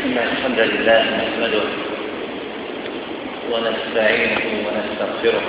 إن الحمد لله نحمده ونستعينه ونستغفره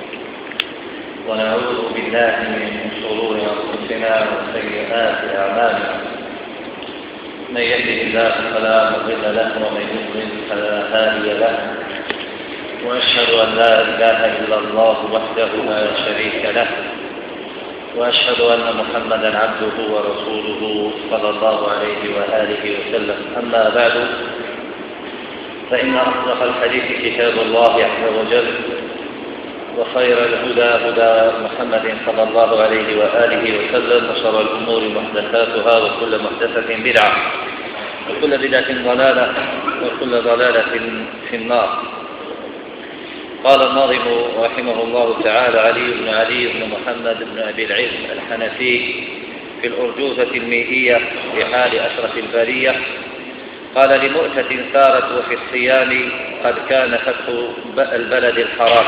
ونعوذ بالله من شرور أنفسنا وسيئات أعمالنا. من يهده الله فلا مضل له ومن يضلل فلا هادي له، وأشهد أن لا إله إلا الله وحده لا شريك له، وأشهد أن محمدًا عبده ورسوله صلى الله عليه وآله وسلم. أما بعد، فإن أصدق الحديث كتاب الله عز وجل، وخير الهدى هدى محمد صلى الله عليه وآله وسلم، وشر الأمور محدثاتها، وكل محدثة بدعة، وكل بدعة ضلالة، وكل ضلالة في النار. قال الناظم رحمه الله تعالى: علي بن محمد بن أبي العز الحنفي في الأرجوزة الميئية في حال أشرف البرية، قال: لمؤتة سارت وفي الصيام قد كان فتح البلد الحرام.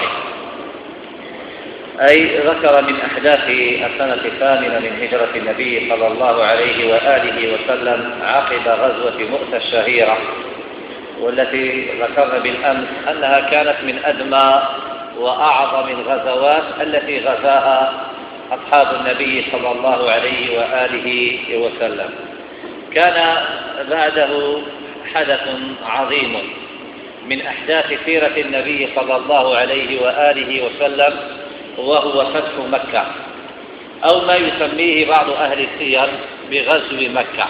أي ذكر من أحداث السنة الثامنة من هجرة النبي صلى الله عليه وآله وسلم عقب غزوة مؤتة الشهيرة، والتي ذكرنا بالأمس أنها كانت من أدمى وأعظم الغزوات التي غزاها أصحاب النبي صلى الله عليه وآله وسلم. كان بعده حدث عظيم من أحداث سيرة النبي صلى الله عليه وآله وسلم، وهو فتح مكة، أو ما يسميه بعض أهل السير بغزو مكة.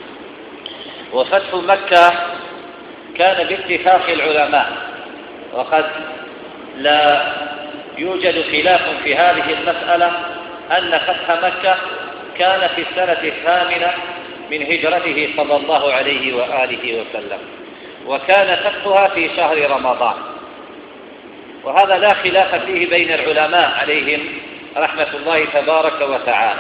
وفتح مكة كان باتفاق العلماء، وقد لا يوجد خلاف في هذه المسألة، أن فتح مكة كان في السنة الثامنة من هجرته صلى الله عليه وآله وسلم، وكان فتحها في شهر رمضان. وهذا لا خلاف فيه بين العلماء عليهم رحمة الله تبارك وتعالى،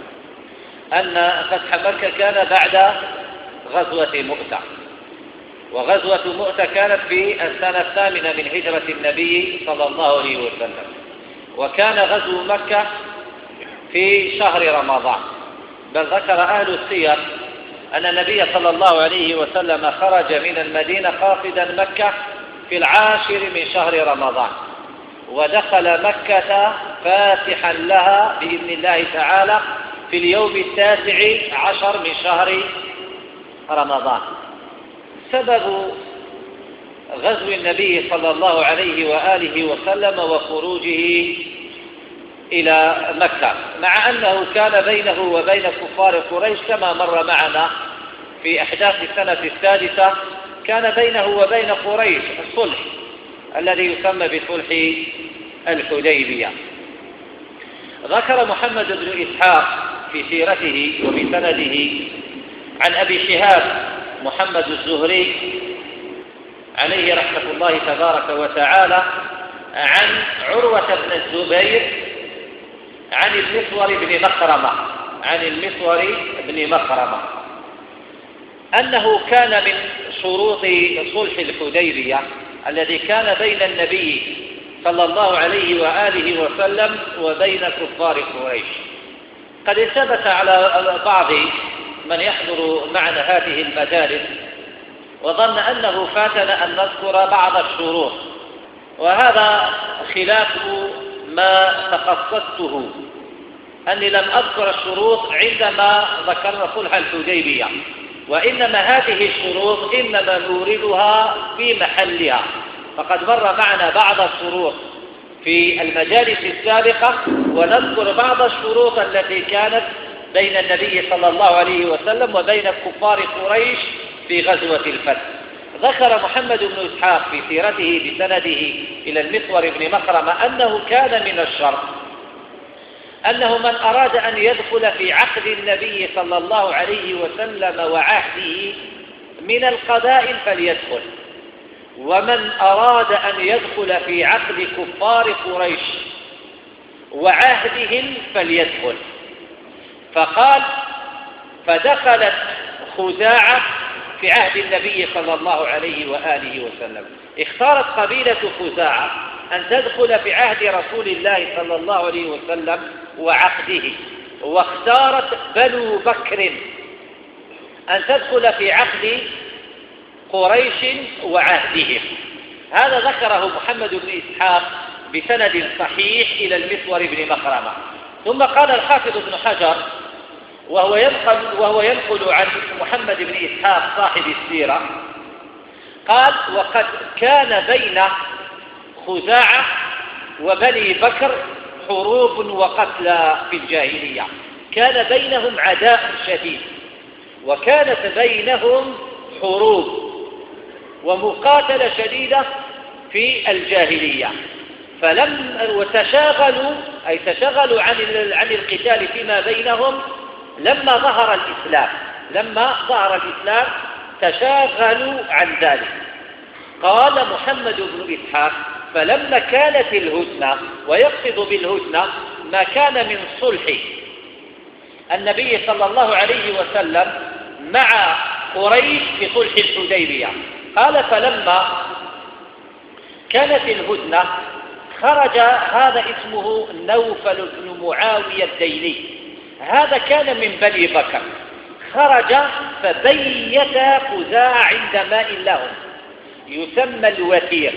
أن فتح مكة كان بعد غزوة مؤتة، وغزوة مؤتة كانت في السنة الثامنة من هجرة النبي صلى الله عليه وسلم، وكان غزو مكة في شهر رمضان. بل ذكر أهل السير أن النبي صلى الله عليه وسلم خرج من المدينة قاصدا مكة في 10 من شهر رمضان، ودخل مكة فاتحا لها بإذن الله تعالى في اليوم 19 من شهر رمضان. سبب غزو النبي صلى الله عليه وآله وسلم وخروجه إلى مكة، مع أنه كان بينه وبين كفار قريش كما مر معنا في أحداث السنة السادسة، كان بينه وبين قريش الصلح الذي يسمى بصلح الحديبية. ذكر محمد بن إسحاق في سيرته وبسنده عن أبي شهاب محمد الزهري عليه رحمة الله تبارك وتعالى عن عروة بن الزبير عن المسور بن مخرمة أنه كان من شروط صلح الحديبية الذي كان بين النبي صلى الله عليه وآله وسلم وبين كفار قريش. قد ثبت على بعض من يحضر معنا هذه المجالس وظن أنه فاتنا أن نذكر بعض الشروط، وهذا خلاف ما تخصصته، أني لم أذكر الشروط عندما ذكرنا صلح الحديبية، وإنما هذه الشروط إنما نوردها في محلها. فقد مر معنا بعض الشروط في المجالس السابقة، ونذكر بعض الشروط التي كانت بين النبي صلى الله عليه وسلم وبين كفار قريش في غزوة الفتح. ذكر محمد بن إسحاق في سيرته بسنده إلى المسور بن مخرمة أنه كان من الشرط أنه من أراد أن يدخل في عقد النبي صلى الله عليه وسلم وعهده من القبائل فليدخل، ومن أراد أن يدخل في عقد كفار قريش وعهدهم فليدخل. فقال: فدخلت خزاعة في عهد النبي صلى الله عليه وآله وسلم. اختارت قبيلة خزاعة أن تدخل في عهد رسول الله صلى الله عليه وسلم وعقده، واختارت بنو بكر أن تدخل في عقد قريش وعهدهم. هذا ذكره محمد بن إسحاق بسند صحيح إلى المسور بن مخرمة. ثم قال الحافظ ابن حجر وهو ينقل عن محمد بن إسحاق صاحب السيرة، قال: وقد كان بين خزاعة وبني بكر حروب وقتلى في الجاهلية، كان بينهم عداء شديد، وكانت بينهم حروب ومقاتلة شديدة في الجاهلية، تشاغلوا عن القتال فيما بينهم لما ظهر الإسلام تشاغلوا عن ذلك. قال محمد بن إسحاق: فلما كانت الهدنة، ويقصد بالهدنة ما كان من صلح النبي صلى الله عليه وسلم مع قريش في صلح الحديبية، قال: فلما كانت الهدنة خرج هذا اسمه نوفل بن معاوية الديلي، هذا كان من بني بكر، خرج فبيت خزاعة عند ماء لهم يسمى الوتير،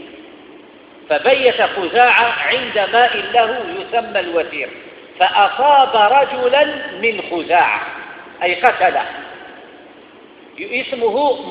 فبيت خزاعة عند ماء له يسمى الوتير، فأصاب رجلا من خزاعة أي قتله، اسمه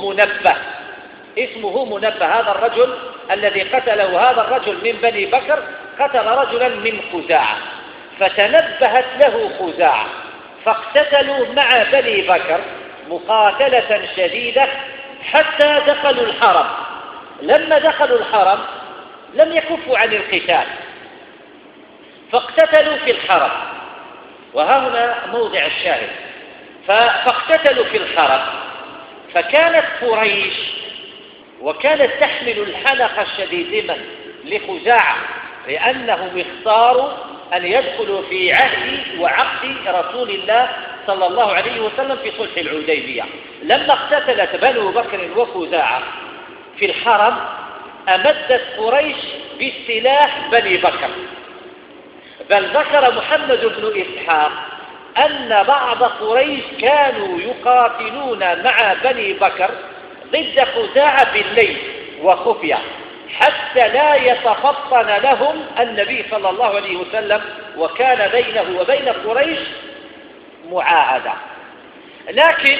منبه. هذا الرجل الذي قتله هذا الرجل من بني بكر قتل رجلا من خزاعة، فتنبهت له خزاعة فاقتتلوا مع بني بكر مقاتلة شديدة حتى دخلوا الحرم. لما دخلوا الحرم لم يكفوا عن القتال، فاقتتلوا في الحرم، وها هنا موضع الشاهد. فاقتتلوا في الحرم، فكانت قريش وكانت تحمل الحنق الشديد لخزاعة، لأنهم اختاروا أن يدخلوا في عهد وعقد رسول الله صلى الله عليه وسلم في صلح الحديبية. لما اقتتلت بنو بكر وخزاعة في الحرم أمدت قريش بالسلاح بني بكر، بل ذكر محمد بن إسحاق أن بعض قريش كانوا يقاتلون مع بني بكر ضد خزاعة بالليل وخفية حتى لا يتفطن لهم النبي صلى الله عليه وسلم، وكان بينه وبين قريش معاهدة. لكن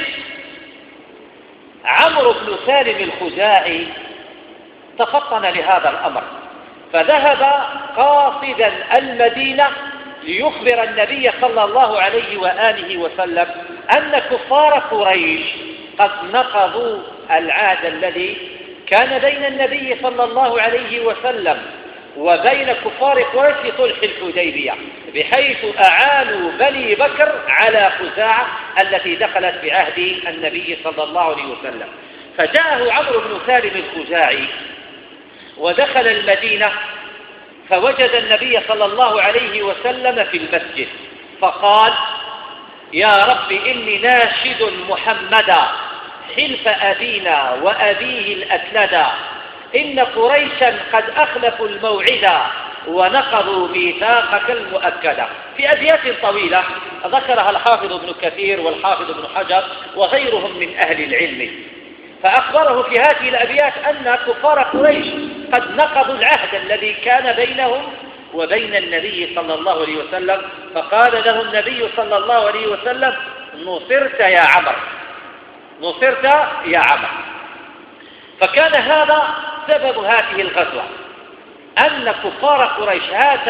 عمرو بن سالم الخزاعي تفطن لهذا الأمر، فذهب قاصدا المدينة ليخبر النبي صلى الله عليه وآله وسلم أن كفار قريش قد نقضوا العهد الذي كان بين النبي صلى الله عليه وسلم وبين كفار قريش في صلح الحديبية، بحيث أعانوا بني بكر على خزاعة التي دخلت بعهد النبي صلى الله عليه وسلم. فجاءه عمرو بن سالم الخزاعي ودخل المدينة، فوجد النبي صلى الله عليه وسلم في المسجد، فقال: يا رب إني ناشد محمدا حلف أبينا وأبيه الأكلدا، إن قريشا قد أخلفوا الموعدا ونقضوا ميثاقك المؤكدا. في أبيات طويلة ذكرها الحافظ ابن كثير والحافظ ابن حجر وغيرهم من أهل العلم، فأخبره في هذه الأبيات أن كفار قريش قد نقضوا العهد الذي كان بينهم وبين النبي صلى الله عليه وسلم، فقال له النبي صلى الله عليه وسلم: نصرت يا عمرو، نصرت يا عمرو. فكان هذا سبب هذه الغزوة، أن كفار قريش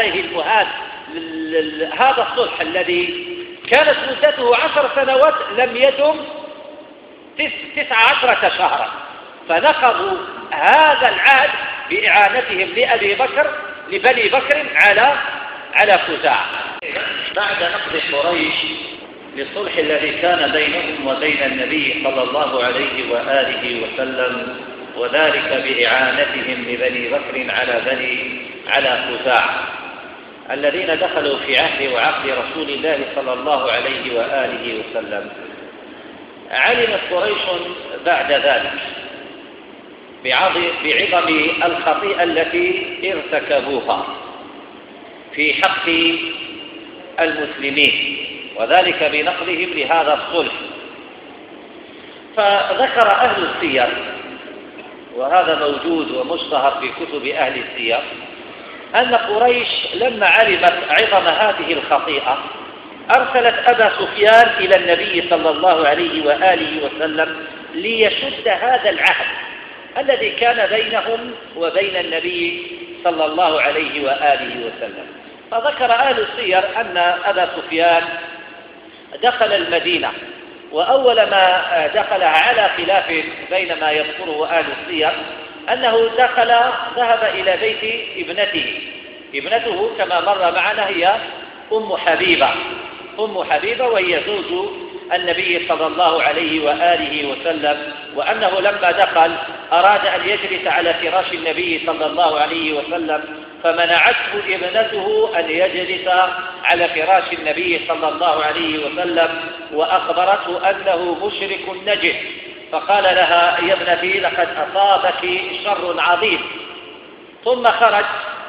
هذا الصلح الذي كانت مدته 10 سنوات لم يدم 19 شهرا، فنقضوا هذا العهد بإعانتهم لبني بكر على خزاعة. بعد نقض قريش للصلح الذي كان بينهم وبين النبي صلى الله عليه وآله وسلم، وذلك بإعانتهم لبني بكر على خزاعة الذين دخلوا في عهد وعقد رسول الله صلى الله عليه وآله وسلم، علمت قريش بعد ذلك بعظم الخطيئة التي ارتكبوها في حق المسلمين، وذلك بنقضهم لهذا الصلح. فذكر أهل السير وهذا موجود ومشتهر في كتب أهل السير، أن قريش لما علمت عظم هذه الخطيئة أرسلت أبا سفيان إلى النبي صلى الله عليه وآله وسلم ليشد هذا العهد الذي كان بينهم وبين النبي صلى الله عليه وآله وسلم. فذكر أهل السير أن أبا سفيان دخل المدينة، وأول ما دخلها على خلاف بين ما يذكره أهل السير أنه ذهب إلى بيت ابنته كما مر معنا هي أم حبيبة وهي زوج النبي صلى الله عليه وآله وسلم، وأنه لما دخل أراد أن يجلس على فراش النبي صلى الله عليه وسلم فمنعته ابنته أن يجلس على فراش النبي صلى الله عليه وسلم، وأخبرته أنه مشرك نجس، فقال لها: يا ابنتي لقد أصابك شر عظيم. ثم خرج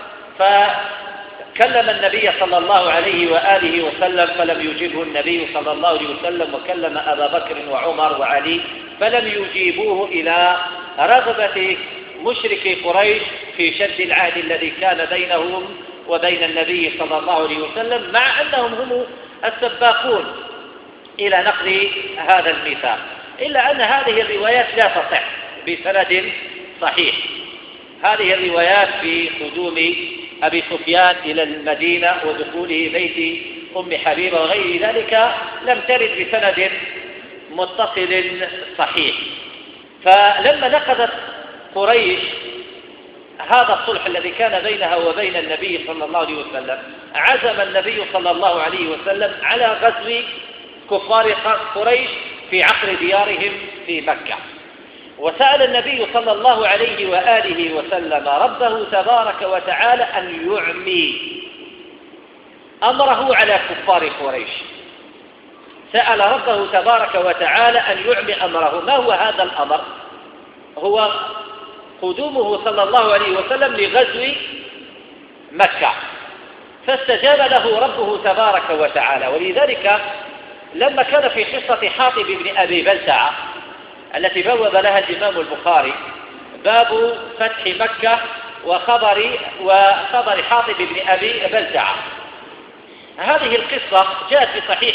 فكلم النبي صلى الله عليه وآله وسلم فلم يجبه النبي صلى الله عليه وسلم، وكلم أبا بكر وعمر وعلي فلم يجيبوه إلى رغبة مشركي قريش في شد العهد الذي كان بينهم وبين النبي صلى الله عليه وسلم، مع أنهم هم السباقون إلى نقض هذا الميثاق، إلا أن هذه الروايات لا تصح بسند صحيح. هذه الروايات في قدوم أبي سفيان إلى المدينة ودخوله بيت أم حبيبة وغير ذلك لم ترد بسند متصل صحيح. فلما نقضت قريش هذا الصلح الذي كان بينها وبين النبي صلى الله عليه وسلم، عزم النبي صلى الله عليه وسلم على غزو كفار قريش في عقر ديارهم في مكة، وسأل النبي صلى الله عليه وآله وسلم ربه تبارك وتعالى أن يعمي أمره على كفار قريش. سأل ربه تبارك وتعالى أن يعمي أمره. ما هو هذا الأمر؟ هو قدومه صلى الله عليه وسلم لغزو مكة، فاستجاب له ربه تبارك وتعالى. ولذلك لما كان في قصة حاطب بن أبي بلتعة التي بوب لها الإمام البخاري باب فتح مكة وخبر حاطب بن أبي بلتعة، هذه القصة جاءت في صحيح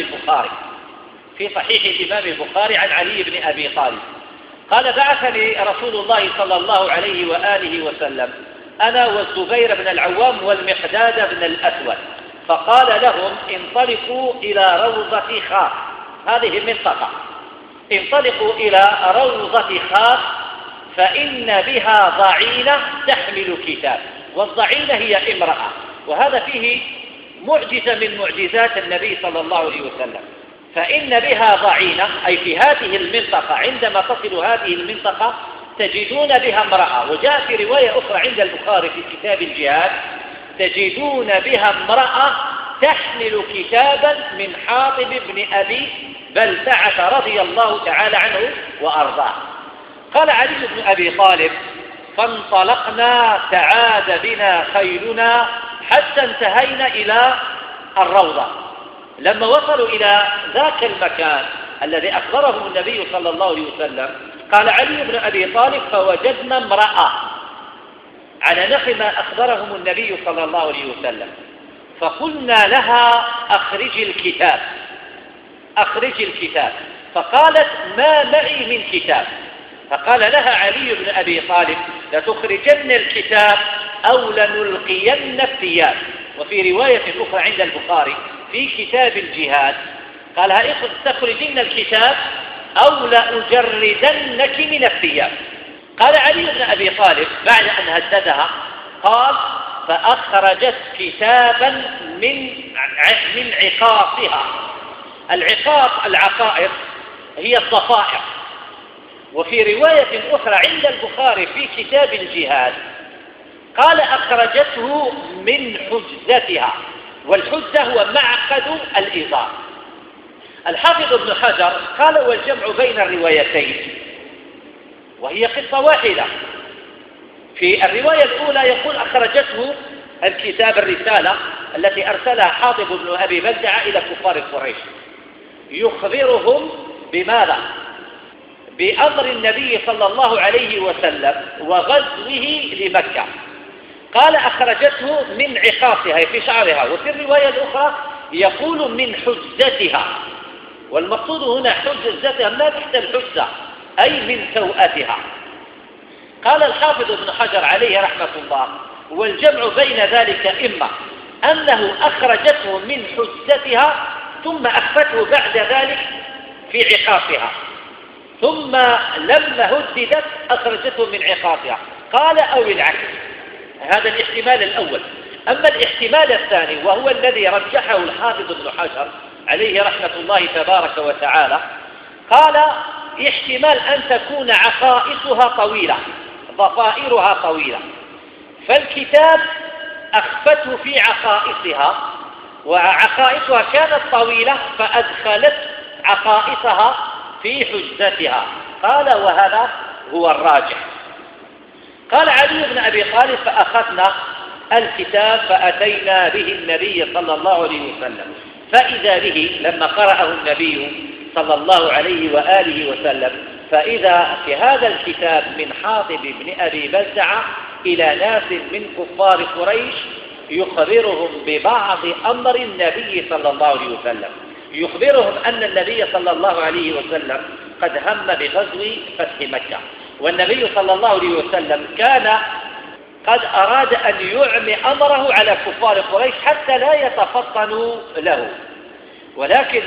الإمام البخاري عن علي بن أبي طالب قال: بعثني رسول الله صلى الله عليه وآله وسلم أنا والزبير بن العوام والمقداد بن الأسود، فقال لهم: انطلقوا إلى روضة خاص، هذه منطقة، انطلقوا إلى روضة خاص فإن بها ضعينة تحمل كتاب. والضعينة هي امرأة، وهذا فيه معجزة من معجزات النبي صلى الله عليه وسلم. فإن بها ضعينة أي في هذه المنطقة، عندما تصل هذه المنطقة تجدون بها امرأة. وجاء في رواية أخرى عند البخاري في كتاب الجهاد: تجدون بها امرأة تحمل كتابا من حاطب بن أبي بلتعة رضي الله تعالى عنه وأرضاه. قال علي بن أبي طالب: فانطلقنا تعاد بنا خيلنا حتى انتهينا إلى الروضة. لما وصلوا إلى ذاك المكان الذي أخبرهم النبي صلى الله عليه وسلم، قال علي بن أبي طالب: فوجدنا امرأة على نحو ما أخبرهم النبي صلى الله عليه وسلم، فقلنا لها: أخرج الكتاب. فقالت: ما معي من كتاب. فقال لها علي بن أبي طالب: لتخرجن الكتاب أو لنلقين الثياب. وفي رواية أخرى عند البخاري في كتاب الجهاد قال: تخرجن الكتاب أو لأجردنك من الثياب. قال علي بن أبي طالب بعد أن هددها قال: فأخرجت كتابا من عقاصها. العقائق هي الصفائح. وفي رواية أخرى عند البخاري في كتاب الجهاد قال: أخرجته من حجزتها، والحجة هو معقد الإزار. الحافظ ابن حجر قال: والجمع بين الروايتين، وهي قصة واحدة. في الرواية الأولى يقول: أخرجته الكتاب الرسالة التي أرسلها حاطب بن أبي بلتعة إلى كفار قريش، يخبرهم بماذا؟ بأمر النبي صلى الله عليه وسلم وغزوه لمكة. قال أخرجته من عقاصها في شعرها، وفي الرواية الأخرى يقول من حجتها، والمقصود هنا حجتها ما تحت الحجة أي من سوءتها. قال الحافظ ابن حجر عليه رحمة الله: والجمع بين ذلك إما أنه أخرجته من حجتها ثم أخفته بعد ذلك في عقاصها، ثم لما هددت أخرجته من عقاصها، قال أو العكس. هذا الاحتمال الأول. أما الاحتمال الثاني وهو الذي رجحه الحافظ ابن حجر عليه رحمة الله تبارك وتعالى، قال احتمال أن تكون عقائصها طويلة، ضفائرها طويلة، فالكتاب أخفته في عقائصها، وعقائصها كانت طويلة فأدخلت عقائصها في حجتها. قال وهذا هو الراجح. قال علي بن أبي طالب: فأخذنا الكتاب فأتينا به النبي صلى الله عليه وسلم، فإذا به لما قرأه النبي صلى الله عليه وآله وسلم، فإذا في هذا الكتاب من حاطب بن أبي بلتعة إلى ناس من كفار قريش يخبرهم ببعض أمر النبي صلى الله عليه وسلم، يخبرهم أن النبي صلى الله عليه وسلم قد هم بغزو فتح مكة، والنبي صلى الله عليه وسلم كان قد أراد أن يعمي أمره على كفار قريش حتى لا يتفطنوا له، ولكن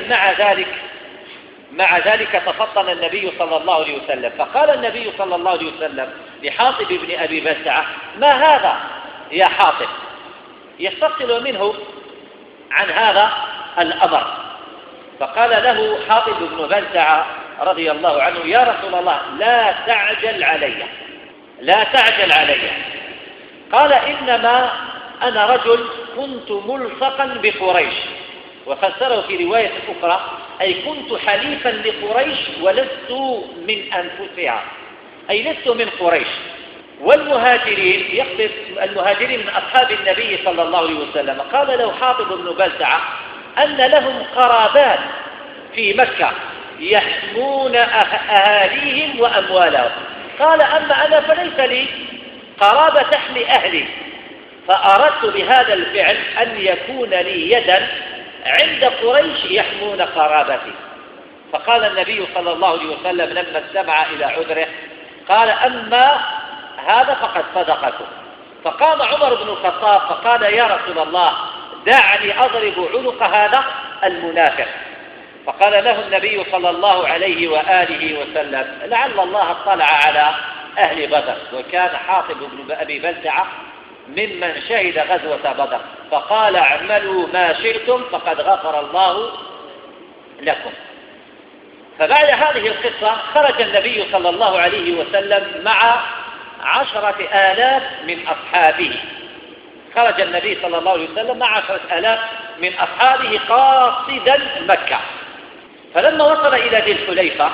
مع ذلك تفطن النبي صلى الله عليه وسلم، فقال النبي صلى الله عليه وسلم لحاطب بن أبي بلتعة: ما هذا يا حاطب؟ يستفصل منه عن هذا الأمر، فقال له حاطب بن بلتعة رضي الله عنه: يا رسول الله لا تعجل علي، لا تعجل علي. قال: إنما أنا رجل كنت ملصقا بقريش، وفسره في رواية أخرى أي كنت حليفا لقريش ولست من أنفسها، أي لست من قريش. والمهاجرين يقصد المهاجرين من أصحاب النبي صلى الله عليه وسلم. قال له حاطب بن بلتعة أن لهم قرابات في مكة يحمون أهاليهم وأموالهم. قال: أما أنا فليس لي قرابة تحمي أهلي، فأردت بهذا الفعل أن يكون لي يدا عند قريش يحمون قرابتي. فقال النبي صلى الله عليه وسلم لما استمع إلى عذره قال: أما هذا فقد صدقته. فقام عمر بن الخطاب فقال: يا رسول الله دعني أضرب عنق هذا المنافق. فقال له النبي صلى الله عليه وآله وسلم: لعل الله اطلع على أهل بدر، وكان حاطب بن أبي بلتعة ممن شهد غزوة بدر، فقال: اعملوا ما شئتم فقد غفر الله لكم. فبعد هذه القصة خرج النبي صلى الله عليه وسلم مع 10,000 من أصحابه، خرج النبي صلى الله عليه وسلم مع 10,000 من أصحابه قاصدا مكة. فلما وصل إلى ذي الحليفة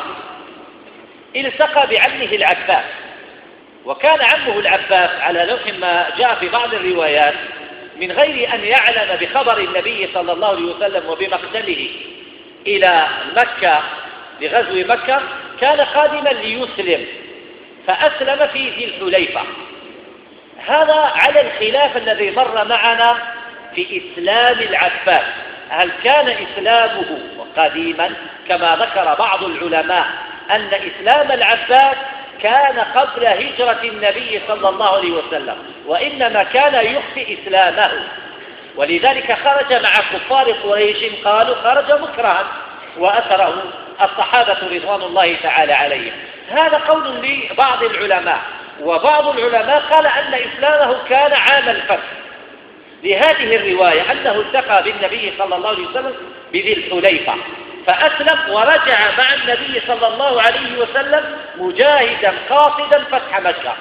التقى بعمه العباس، وكان عمه العباس على لوح ما جاء في بعض الروايات من غير أن يعلم بخبر النبي صلى الله عليه وسلم وبمقدمه إلى مكة لغزو مكة، كان قادما ليسلم، فأسلم في ذي الحليفة. هذا على الخلاف الذي مر معنا في إسلام العباس، هل كان إسلامه قديما كما ذكر بعض العلماء أن إسلام العباس كان قبل هجرة النبي صلى الله عليه وسلم، وإنما كان يخفي إسلامه، ولذلك خرج مع كفار قريش، قالوا خرج مكرها وأثره الصحابة رضوان الله تعالى عليهم. هذا قول لبعض العلماء، وبعض العلماء قال أن إسلامه كان عام الفتح، لهذه الرواية أنه التقى بالنبي صلى الله عليه وسلم بذي الحليفة فأسلم ورجع مع النبي صلى الله عليه وسلم مجاهدا قاصدا فتح مكة،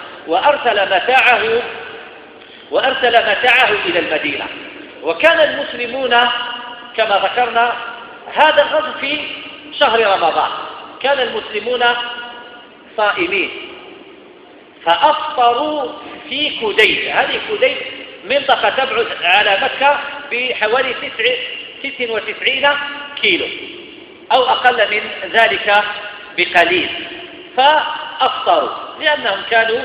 وأرسل متاعه إلى المدينة. وكان المسلمون كما ذكرنا هذا الغزو في شهر رمضان، كان المسلمون صائمين، فأفطروا في كديد. هذه كديد منطقة تبعد على مكة بحوالي 96 كيلو أو أقل من ذلك بقليل، فأفطروا لأنهم كانوا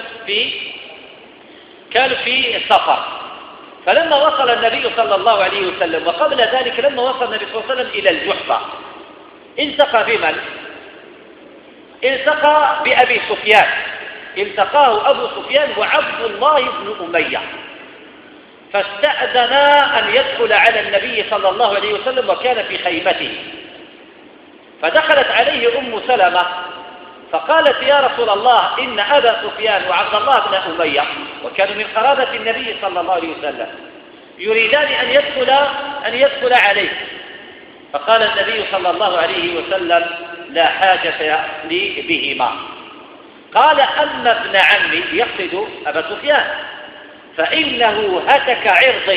في سفر. فلما وصل النبي صلى الله عليه وسلم، وقبل ذلك لما وصل النبي صلى الله عليه وسلم إلى الجحفة، التقى بمن؟ التقى بأبي سفيان، التقاه أبو سفيان وعبد الله بن أمية، فاستأذنا أن يدخل على النبي صلى الله عليه وسلم وكان في خيمته. فدخلت عليه أم سلمة فقالت: يا رسول الله، إن أبا سفيان وعبد الله بن أمية، وكانوا من قرابة النبي صلى الله عليه وسلم، يريدان أن يدخل عليه. فقال النبي صلى الله عليه وسلم: لا حاجة لي بهما. قال: أما ابن عمي، يقصد أبا سفيان، فإنه هتك عرضي،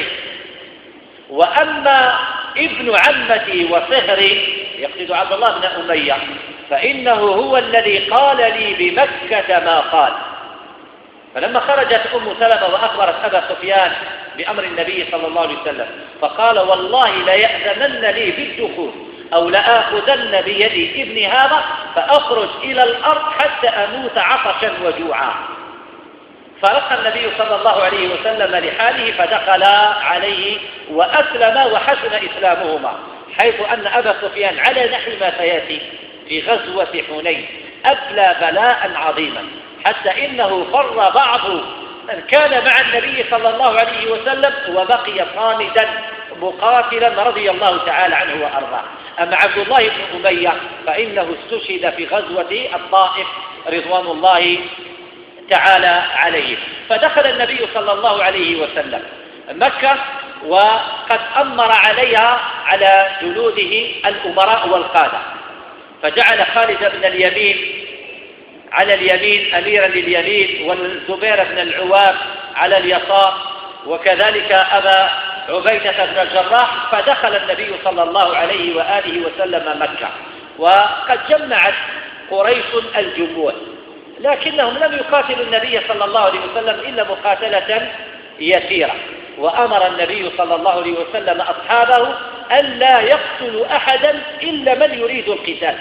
وأما ابن عمتي وصهري، يقصد عبد الله بن أمية، فإنه هو الذي قال لي بمكة ما قال. فلما خرجت أم سلمة وأخبرت أبا سفيان بأمر النبي صلى الله عليه وسلم، فقال: والله ليأذنن لي بالدخول أو لآخذن بيدي ابن هذا فأخرج إلى الأرض حتى أموت عطشا وجوعا. فرق النبي صلى الله عليه وسلم لحاله فدخل عليه وأسلم، وحسن إسلامهما، حيث أن أبا سفيان على نحو ما سيأتي في غزوة حنين أبلى بلاء عظيما، حتى إنه فر بعض من كان مع النبي صلى الله عليه وسلم وبقي صامدا مقاتلا رضي الله تعالى عنه وأرضاه. أما عبد الله بن أمية فإنه استشهد في غزوة الطائف رضوان الله تعالى عليه. فدخل النبي صلى الله عليه وسلم مكة، وقد أمر عليها على جنوده الأمراء والقادة، فجعل خالد بن اليمين على اليمين أميرا لليمين، والزبير بن العوام على اليسار، وكذلك أبا عبيدة بن الجراح. فدخل النبي صلى الله عليه وآله وسلم مكة، وقد جمعت قريش الجموع، لكنهم لم يقاتلوا النبي صلى الله عليه وسلم إلا مقاتلة يسيرة. وأمر النبي صلى الله عليه وسلم أصحابه ألا يقتلوا أحدا إلا من يريد القتال،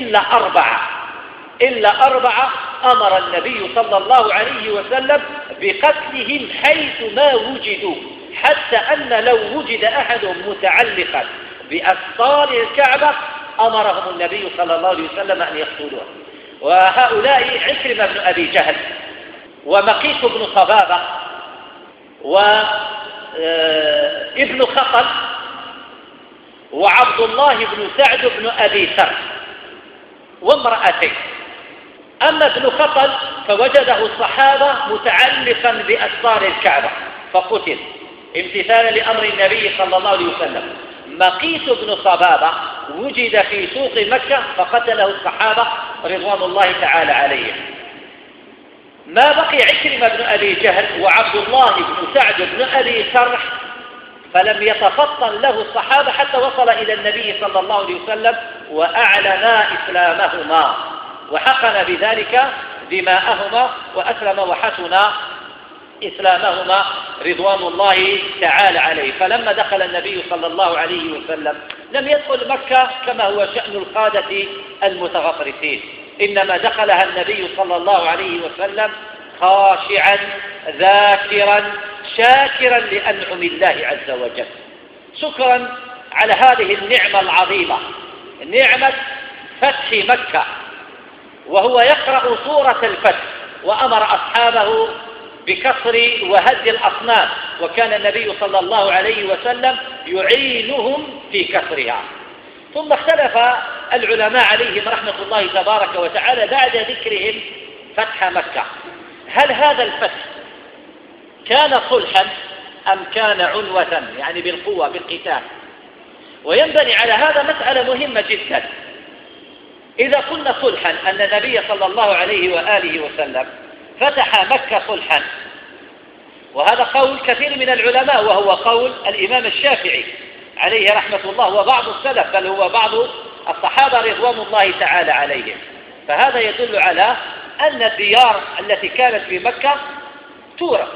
إلا أربعة أمر النبي صلى الله عليه وسلم بقتلهم حيث ما وجدوا، حتى أن لو وجد أحدهم متعلقا بأستار الكعبة أمرهم النبي صلى الله عليه وسلم أن يقتلوه. وهؤلاء عكرمة بن أبي جهل، ومقيس بن صبابة، وابن خطل، وعبد الله بن سعد بن أبي سر، وامرأتين. أما ابن خطل فوجده الصحابة متعلقا بأستار الكعبة فقتل امتثالا لأمر النبي صلى الله عليه وسلم. مقيس بن صبابة وجد في سوق مكة فقتله الصحابة رضوان الله تعالى عليهم. ما بقي عكرمة بن أبي جهل وعبد الله بن سعد بن أبي سرح، فلم يتفطن له الصحابة حتى وصل إلى النبي صلى الله عليه وسلم وأعلنا إسلامهما، وحقن بذلك دماءهما وأسلم وحسن إسلامهما رضوان الله تعالى عليه. فلما دخل النبي صلى الله عليه وسلم لم يدخل مكة كما هو شأن القادة المتغطرسين، إنما دخلها النبي صلى الله عليه وسلم خاشعا ذاكرا شاكرا لأنعم الله عز وجل، شكرا على هذه النعمة العظيمة، نعمة فتح مكة، وهو يقرأ سورة الفتح، وأمر أصحابه بكسر وهد الأصنام، وكان النبي صلى الله عليه وسلم يعينهم في كسرها. ثم اختلف العلماء عليهم رحمة الله تبارك وتعالى بعد ذكرهم فتح مكة، هل هذا الفتح كان صلحا أم كان عنوة، يعني بالقوة بالقتال؟ وينبني على هذا مسألة مهمة جدا. إذا قلنا صلحا أن النبي صلى الله عليه وآله وسلم فتح مكة صلحا، وهذا قول كثير من العلماء، وهو قول الإمام الشافعي عليه رحمة الله وبعض السلف، بل هو بعض الصحابة رضوان الله تعالى عليهم، فهذا يدل على أن الديار التي كانت في مكة تورث.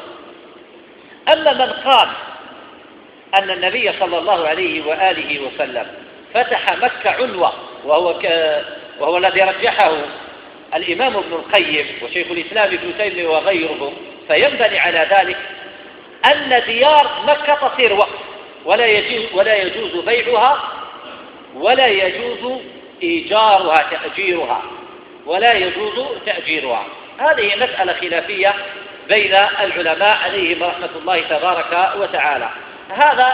أما من قال أن النبي صلى الله عليه وآله وسلم فتح مكة عنوة، وهو الذي رجحه الإمام ابن القيم وشيخ الإسلام ابن تيمية وغيرهم، فينبني على ذلك أن ديار مكة تصير وقف ولا يجوز بيعها ولا يجوز إيجارها تأجيرها. هذه مسألة خلافية بين العلماء عليهم رحمة الله تبارك وتعالى. هذا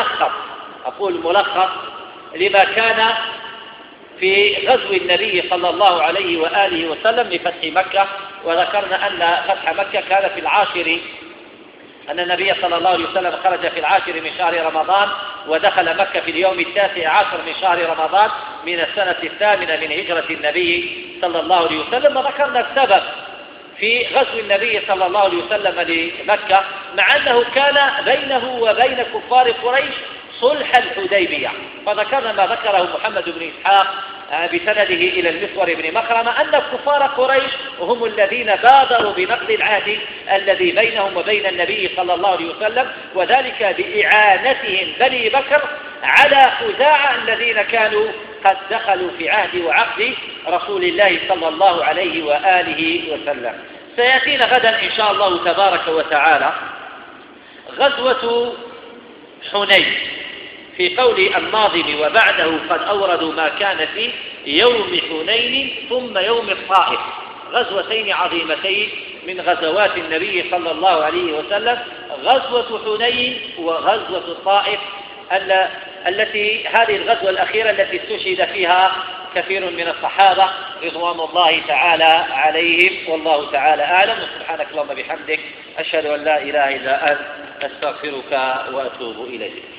ملخص لما كان في غزو النبي صلى الله عليه وآله وسلم لفتح مكة. وذكرنا أن فتح مكة كان في العاشر، أن النبي صلى الله عليه وسلم خرج في العاشر من شهر رمضان ودخل مكة في اليوم 19 من شهر رمضان من السنة 8 من هجرة النبي صلى الله عليه وسلم. وذكرنا السبب في غزو النبي صلى الله عليه وسلم لمكة، مع أنه كان بينه وبين كفار قريش صلح الحديبية. فذكرنا ما ذكره محمد بن إسحاق بسنده إلى المسور بن مخرمة أن كفار قريش هم الذين بادروا بنقض العهد الذي بينهم وبين النبي صلى الله عليه وسلم، وذلك بإعانتهم بني بكر على خزاعة الذين كانوا قد دخلوا في عهد وعقد رسول الله صلى الله عليه وآله وسلم. سيأتينا غدا إن شاء الله تبارك وتعالى غزوة حنين في قول الناظم: وبعده قد أوردوا ما كان في يوم حنين ثم يوم الطائف. غزوتين عظيمتين من غزوات النبي صلى الله عليه وسلم، غزوة حنين وغزوة الطائف، التي هذه الغزوة الأخيرة التي استشهد فيها كثير من الصحابة رضوان الله تعالى عليهم، والله تعالى أعلم. سبحانك اللهم بحمدك، أشهد أن لا إله إلا أنت، أستغفرك وأتوب إليك.